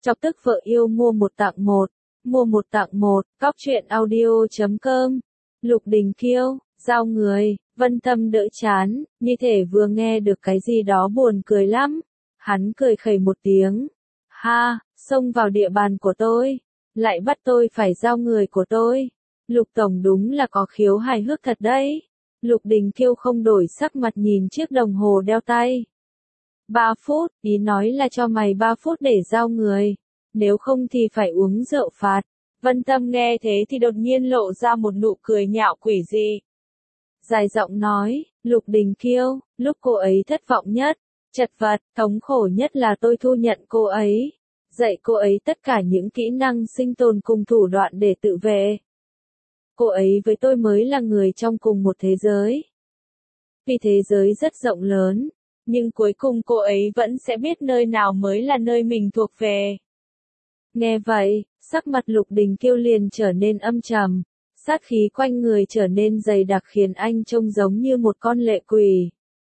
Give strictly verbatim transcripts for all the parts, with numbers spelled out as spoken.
Chọc tức vợ yêu mua một tặng một, mua một tặng một, cóc truyện audio chấm com. Lục Đình Kiêu, giao người, Vân Tâm đỡ chán, như thể vừa nghe được cái gì đó buồn cười lắm. Hắn cười khẩy một tiếng. Ha, xông vào địa bàn của tôi, lại bắt tôi phải giao người của tôi. Lục Tổng đúng là có khiếu hài hước thật đấy. Lục Đình Kiêu không đổi sắc mặt nhìn chiếc đồng hồ đeo tay. Ba phút, ý nói là cho mày ba phút để giao người. Nếu không thì phải uống rượu phạt. Vân Tâm nghe thế thì đột nhiên lộ ra một nụ cười nhạo quỷ dị. Dài giọng nói, Lục Đình Kiêu, lúc cô ấy thất vọng nhất, chật vật, thống khổ nhất là tôi thu nhận cô ấy. Dạy cô ấy tất cả những kỹ năng sinh tồn cùng thủ đoạn để tự vệ. Cô ấy với tôi mới là người trong cùng một thế giới. Vì thế giới rất rộng lớn, nhưng cuối cùng cô ấy vẫn sẽ biết nơi nào mới là nơi mình thuộc về. Nghe vậy, sắc mặt Lục Đình Kiêu liền trở nên âm trầm, sát khí quanh người trở nên dày đặc khiến anh trông giống như một con lệ quỷ.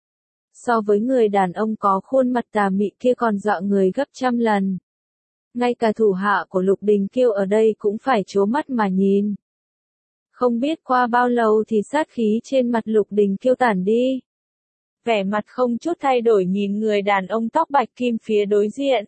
So với người đàn ông có khuôn mặt tà mị kia còn dọa người gấp trăm lần. Ngay cả thủ hạ của Lục Đình Kiêu ở đây cũng phải trố mắt mà nhìn. Không biết qua bao lâu thì sát khí trên mặt Lục Đình Kiêu tản đi. Vẻ mặt không chút thay đổi nhìn người đàn ông tóc bạch kim phía đối diện.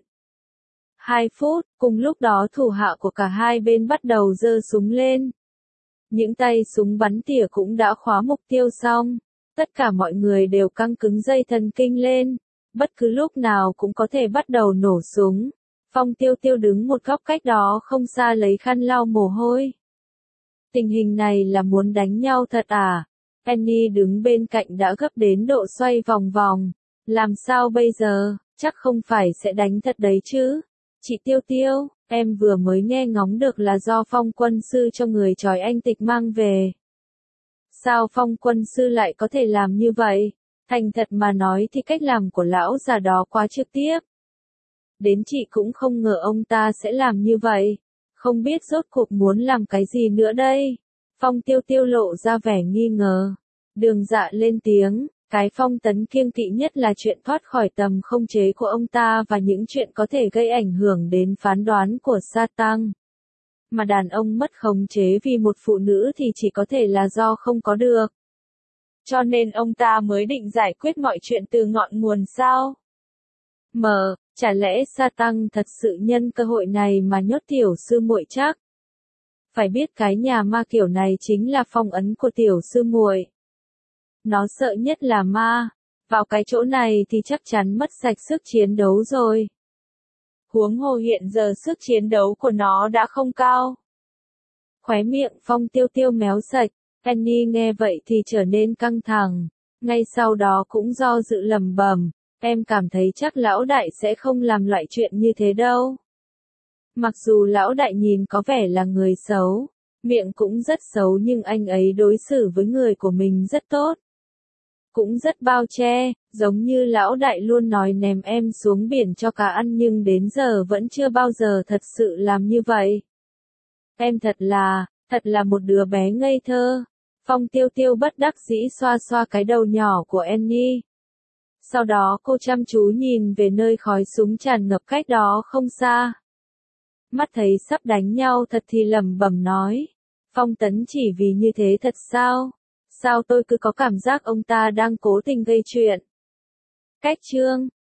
Hai phút, cùng lúc đó thủ hạ của cả hai bên bắt đầu giơ súng lên. Những tay súng bắn tỉa cũng đã khóa mục tiêu xong. Tất cả mọi người đều căng cứng dây thần kinh lên. Bất cứ lúc nào cũng có thể bắt đầu nổ súng. Phong Tiêu Tiêu đứng một góc cách đó không xa lấy khăn lau mồ hôi. Tình hình này là muốn đánh nhau thật à? Annie đứng bên cạnh đã gấp đến độ xoay vòng vòng. Làm sao bây giờ, chắc không phải sẽ đánh thật đấy chứ? Chị Tiêu Tiêu, em vừa mới nghe ngóng được là do Phong quân sư cho người trói anh Tịch mang về. Sao Phong quân sư lại có thể làm như vậy? Thành thật mà nói thì cách làm của lão già đó quá trực tiếp. Đến chị cũng không ngờ ông ta sẽ làm như vậy. Không biết rốt cuộc muốn làm cái gì nữa đây? Phong Tiêu Tiêu lộ ra vẻ nghi ngờ. Đường Dạ lên tiếng, cái Phong Tấn kiêng kỵ nhất là chuyện thoát khỏi tầm không chế của ông ta và những chuyện có thể gây ảnh hưởng đến phán đoán của Sa Tăng. Mà đàn ông mất khống chế vì một phụ nữ thì chỉ có thể là do không có được. Cho nên ông ta mới định giải quyết mọi chuyện từ ngọn nguồn sao? Mờ, chả lẽ Sa Tăng thật sự nhân cơ hội này mà nhốt tiểu sư muội chắc? Phải biết cái nhà ma kiểu này chính là phong ấn của tiểu sư muội. Nó sợ nhất là ma, vào cái chỗ này thì chắc chắn mất sạch sức chiến đấu rồi. Huống hồ hiện giờ sức chiến đấu của nó đã không cao. Khóe miệng Phong Tiêu Tiêu méo sạch, Annie nghe vậy thì trở nên căng thẳng, ngay sau đó cũng do dự lầm bầm, em cảm thấy chắc lão đại sẽ không làm loại chuyện như thế đâu. Mặc dù lão đại nhìn có vẻ là người xấu, miệng cũng rất xấu nhưng anh ấy đối xử với người của mình rất tốt. Cũng rất bao che, giống như lão đại luôn nói ném em xuống biển cho cá ăn nhưng đến giờ vẫn chưa bao giờ thật sự làm như vậy. Em thật là, thật là một đứa bé ngây thơ. Phong Tiêu Tiêu bất đắc dĩ xoa xoa cái đầu nhỏ của Annie. Sau đó cô chăm chú nhìn về nơi khói súng tràn ngập cách đó không xa. Mắt thấy sắp đánh nhau thật thì lẩm bẩm nói. Phong Tấn chỉ vì như thế thật sao? Sao tôi cứ có cảm giác ông ta đang cố tình gây chuyện? Cách chương